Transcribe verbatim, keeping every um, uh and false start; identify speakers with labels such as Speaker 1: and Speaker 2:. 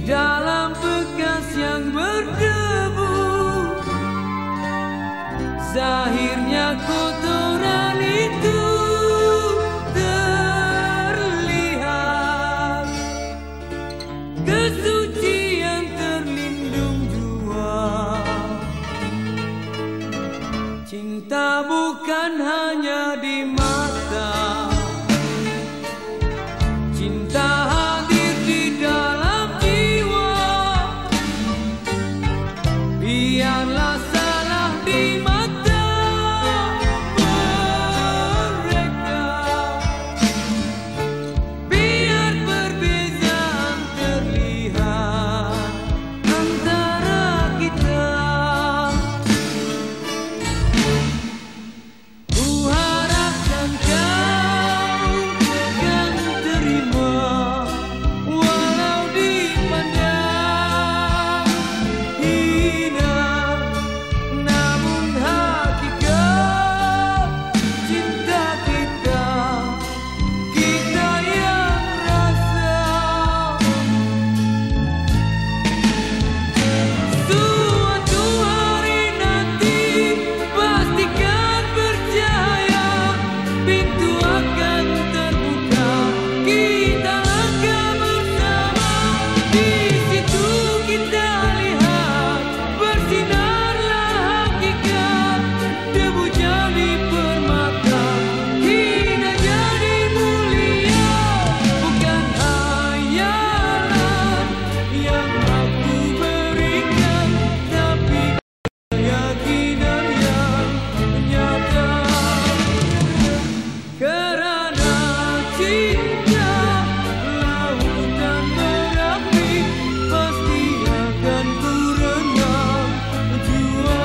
Speaker 1: dalam bekas yang berdebu, zahirnya kotoran itu terlihat, kesucian terlindung jua. Cinta bukan hanya di mata, cinta hadir di dalam jiwa. Biarlah salah di mata mereka, biar perbezaan terlihat antara kita. Ku harapkan kau akan terima, walau dipandang hina, namun hakikat cinta kita, kita yang rasa. Suatu hari nanti pastikan percaya, pintu akan terbuka, kita langkah bersama. Di situ kita lihat bersinarlah hakikat, debu jadi permata, hina jadi mulia. Bukan hayalan yang aku berikan, tapi keyakinan yang nyata. Kerana cinta lautan berapi, pasti akan ku renam jua.